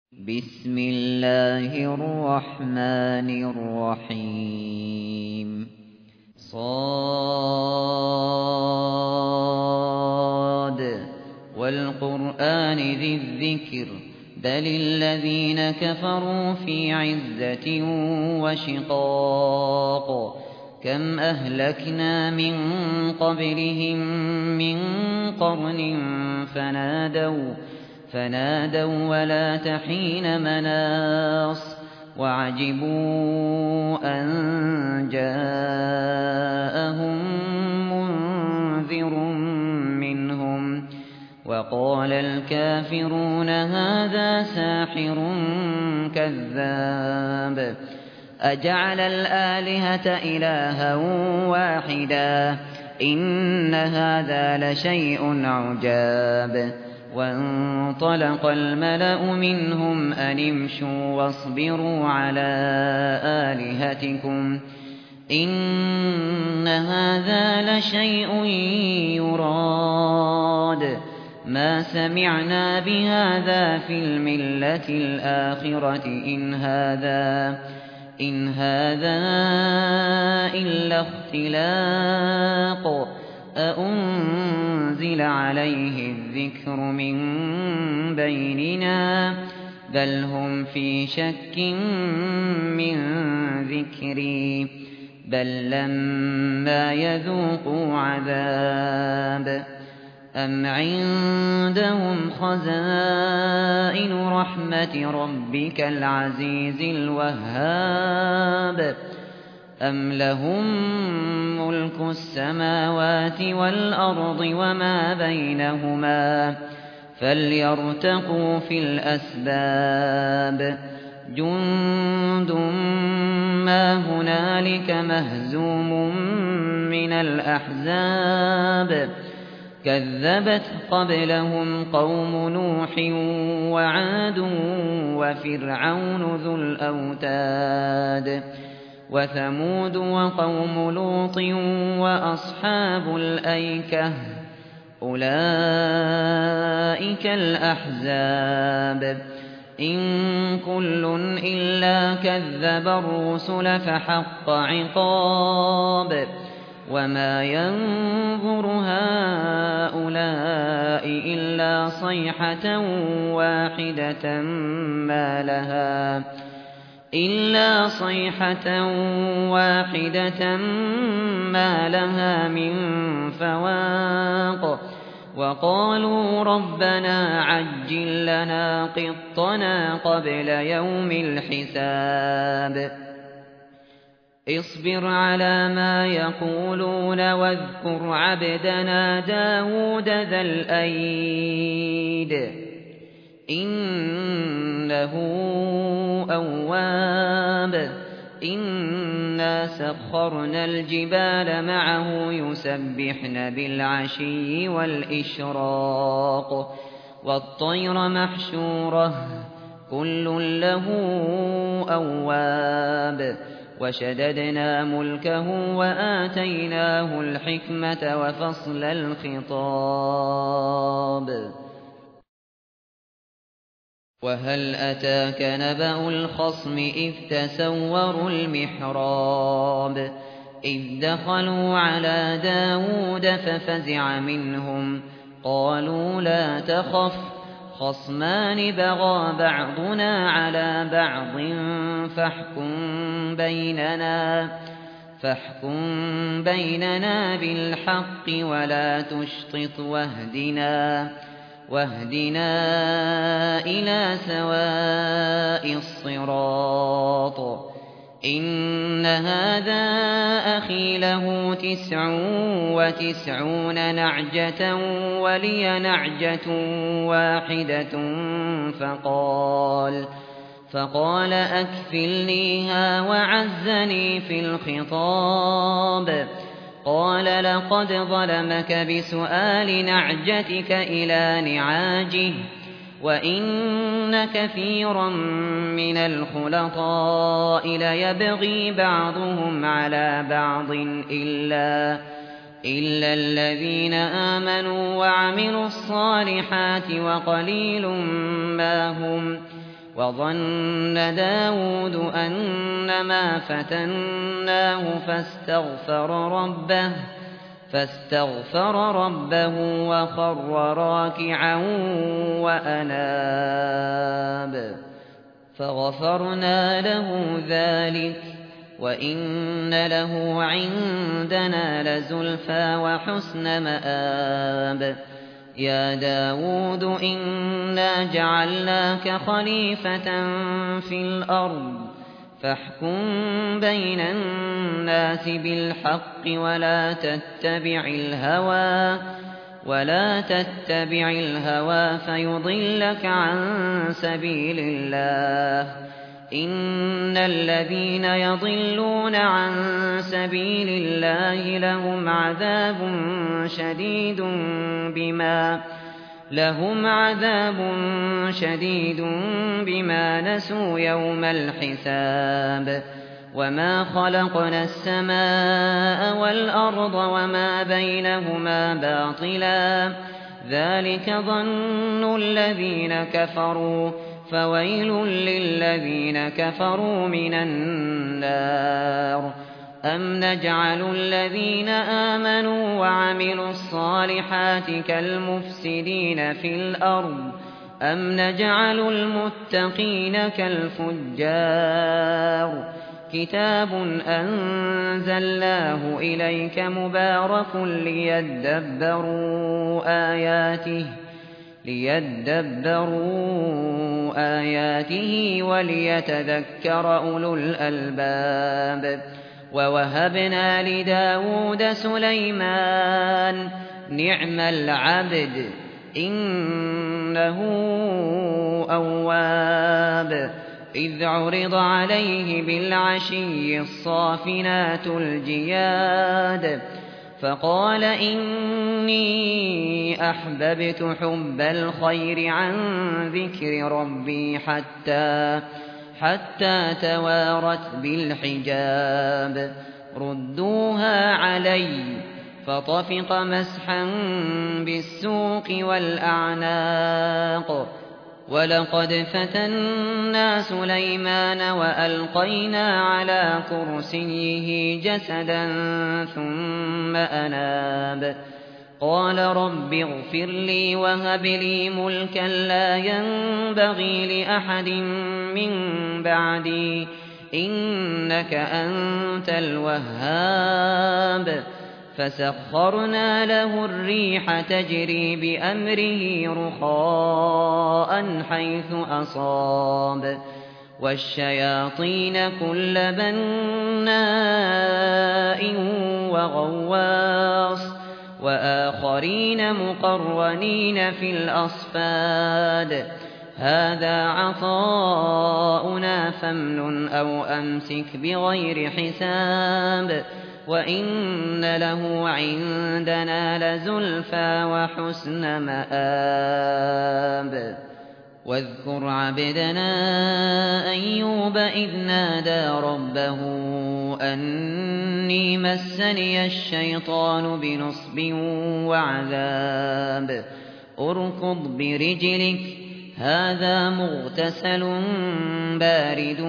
بسم الله الرحمن الرحيم صاد والقرآن ذي الذكر بل الذين كفروا في عزة وشقاق كم أهلكنا من قبلهم من قرن فنادوا ولا تحين مناص وعجبوا أن جاءهم منذر منهم وقال الكافرون هذا ساحر كذاب أجعل الآلهة إلها واحدا إن هذا لشيء عجاب وانطلق الملأ منهم أن امشوا واصبروا على آلهتكم إن هذا لشيء يراد ما سمعنا بهذا في الملة الآخرة إن هذا إلا اختلاق أأنزل عليه الذكر من بيننا بل هم في شك من ذكري بل لما يذوقوا عذاب أم عندهم خزائن رحمة ربك العزيز الوهاب أم لهم ملك السماوات والأرض وما بينهما فليرتقوا في الأسباب جند ما هنالك مهزوم من الأحزاب كذبت قبلهم قوم نوح وعاد وفرعون ذو الأوتاد وثمود وقوم لوط وأصحاب الأيكة أولئك الأحزاب إن كل إلا كذب الرسل فحق عقاب وما ينظر هؤلاء إلا صيحة واحدة ما لها من فواق وقالوا ربنا عجل لنا قطنا قبل يوم الحساب اصبر على ما يقولون واذكر عبدنا داود ذا الأيد إنه أواب إنا سخرنا الجبال معه يسبحن بالعشي والإشراق والطير محشورة كل له أواب وشددنا ملكه وآتيناه الحكمة وفصل الخطاب وهل أتاك نبأ الخصم إذ تسوروا المحراب إذ دخلوا على داود ففزع منهم قالوا لا تخف خصمان بغى بعضنا على بعض فاحكم بيننا بالحق ولا تشطط واهدنا إلى سواء الصراط إن هذا أخي له 99 نعجة ولي نعجة واحدة فقال أكفلنيها وعزني في الخطاب قال لقد ظلمك بسؤال نعجتك إلى نعاجه وإن كثيرا من الخلطاء ليبغي بعضهم على بعض إلا الذين آمنوا وعملوا الصالحات وقليل ما هم وظن داود أنما فتناه فاستغفر ربه وخر راكعا وأناب فغفرنا له ذلك وإن له عندنا لزلفى وحسن مآب يا داود إنا جعلناك خليفة في الأرض فاحكم بين الناس بالحق ولا تتبع الهوى فيضلك عن سبيل الله إن الذين يضلون عن سبيل الله لهم عذاب شديد بما نسوا يوم الحساب وما خلقنا السماء والأرض وما بينهما باطلا ذلك ظن الذين كفروا فويل للذين كفروا من النار أم نجعل الذين آمنوا وعملوا الصالحات كالمفسدين في الأرض أم نجعل المتقين كالفجار كتاب أنزلناه إليك مبارك ليدبروا آياته وليتذكر أولو الألباب ووهبنا لداود سليمان نعم العبد إنه أواب إذ عرض عليه بالعشي الصافنات الجياد فقال إني أحببت حب الخير عن ذكر ربي حتى توارت بالحجاب ردوها علي فطفق مسحا بالسوق والأعناق ولقد فتنا سليمان وألقينا على كرسيه جسدا ثم أناب قال رب اغفر لي وهب لي ملكا لا ينبغي لأحد من بعدي إنك أنت الوهاب فسخرنا له الريح تجري بأمره رخاء حيث أصاب والشياطين كل بناء وغواص وآخرين مقرنين في الأصفاد هذا عطاؤنا فامنن أو أمسك بغير حساب وإن له عندنا لزلفى وحسن مآب واذكر عبدنا أيوب إذ نادى ربه أني مسني الشيطان بنصب وعذاب اركض برجلك هذا مغتسل بارد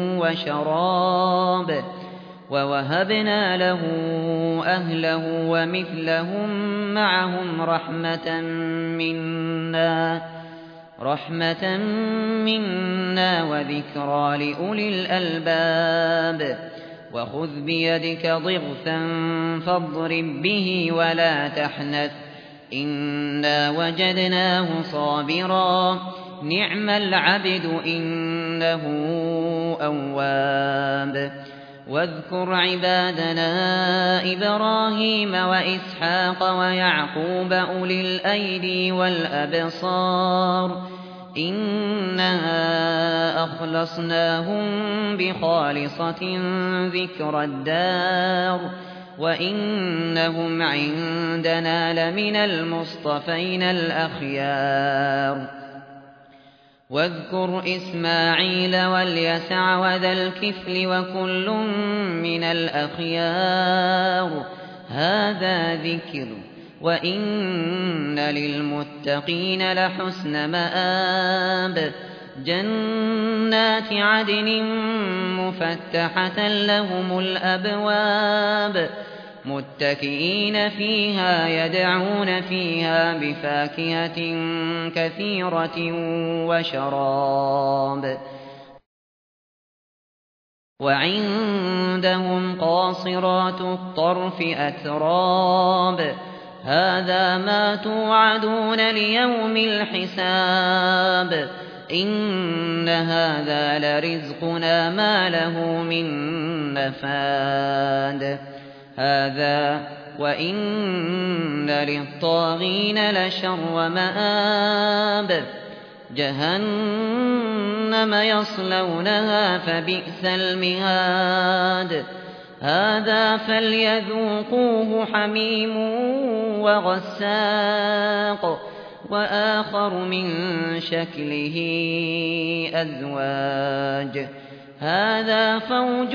وشراب ووهبنا له أهله ومثلهم معهم رحمة منا وذكرى لأولي الألباب وخذ بيدك ضغثا فاضرب به ولا تحنث إنا وجدناه صابرا نعم العبد إنه أواب واذكر عبادنا إبراهيم وإسحاق ويعقوب أولي الأيدي والأبصار إنا أخلصناهم بخالصة ذكر الدار وإنهم عندنا لمن المصطفين الأخيار واذكر إسماعيل واليسع وذا الكفل وكل من الأخيار هذا ذكر وإن للمتقين لحسن مآب جنات عدن مفتحة لهم الأبواب متكئين فيها يدعون فيها بفاكهة كثيرة وشراب وعندهم قاصرات الطرف أتراب هذا ما توعدون ليوم الحساب إن هذا لرزقنا ما له من نفاد هذا وإن للطاغين لشر مآب جهنم يصلونها فبئس المهاد هذا فليذوقوه حميم وغساق وآخر من شكله أزواج هذا فوج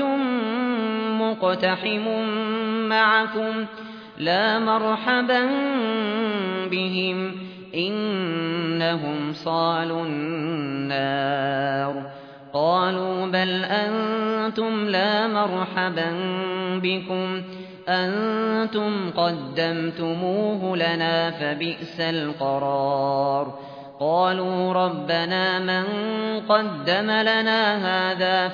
مقتحم معكم لا مرحبا بهم إنهم صالوا النار قالوا بل أنتم لا مرحبا بكم أنتم قدمتموه لنا فبئس القرار قالوا ربنا من قدم لنا هذا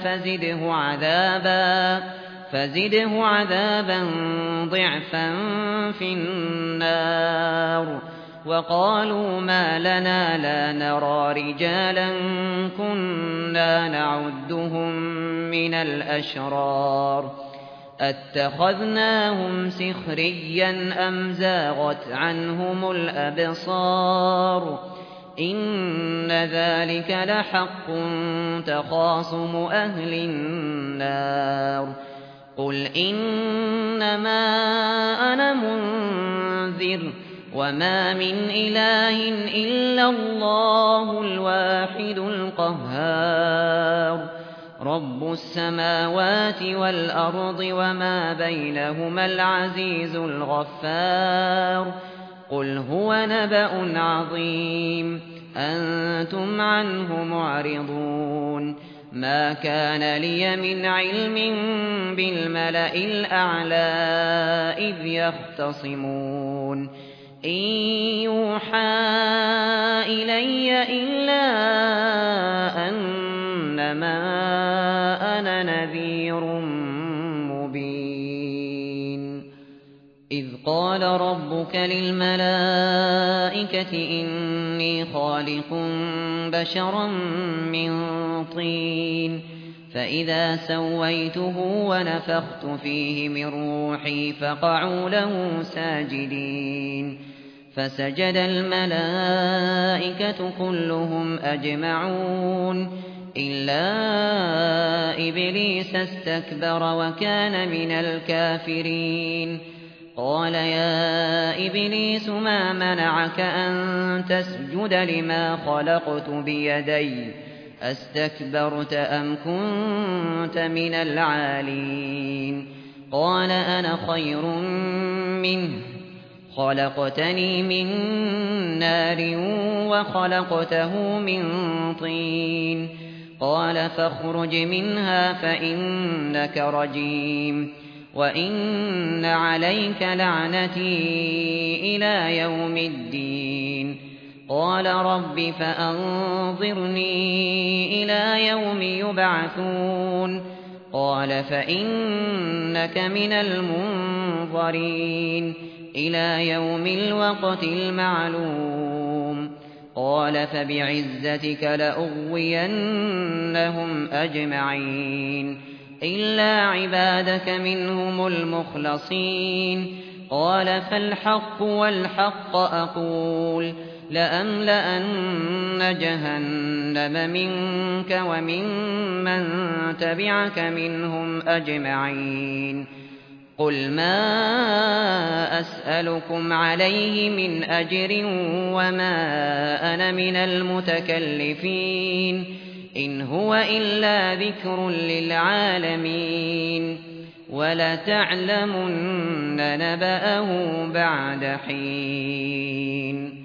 فزده عذابا ضعفا في النار وقالوا ما لنا لا نرى رجالا كنا نعدهم من الأشرار أتخذناهم سخريا أم زاغت عنهم الأبصار إن ذلك لحق تخاصم أهل النار قل إنما أنا منذر وما من إله إلا الله الواحد القهار رب السماوات والأرض وما بينهما العزيز الغفار قل هو نبأ عظيم أنتم عنه معرضون ما كان لي من علم بالملأ الأعلى إذ يختصمون إن يوحى إلي إلا أنما أنا نذير مبين إذ قال ربك للملائكة إني خالق بشرا من طين فإذا سويته ونفخت فيه من روحي فقعوا له ساجدين فسجد الملائكة كلهم أجمعون إلا إبليس استكبر وكان من الكافرين قال يا إبليس ما منعك أن تسجد لما خلقت بيدي أستكبرت أم كنت من العالين قال أنا خير منه خلقتني من نار وخلقته من طين قال فاخرج منها فإنك رجيم وإن عليك لعنتي إلى يوم الدين قال رب فأنظرني إلى يوم يبعثون قال فإنك من المنظرين إلى يوم الوقت المعلوم قال فبعزتك لأغوينهم أجمعين إلا عبادك منهم المخلصين قال فالحق والحق أقول لأملأن جهنم منك وممن تبعك منهم أجمعين قل ما أسألكم عليه من أجر وما أنا من المتكلفين إن هو إلا ذكر للعالمين ولتعلمن نبأه بعد حين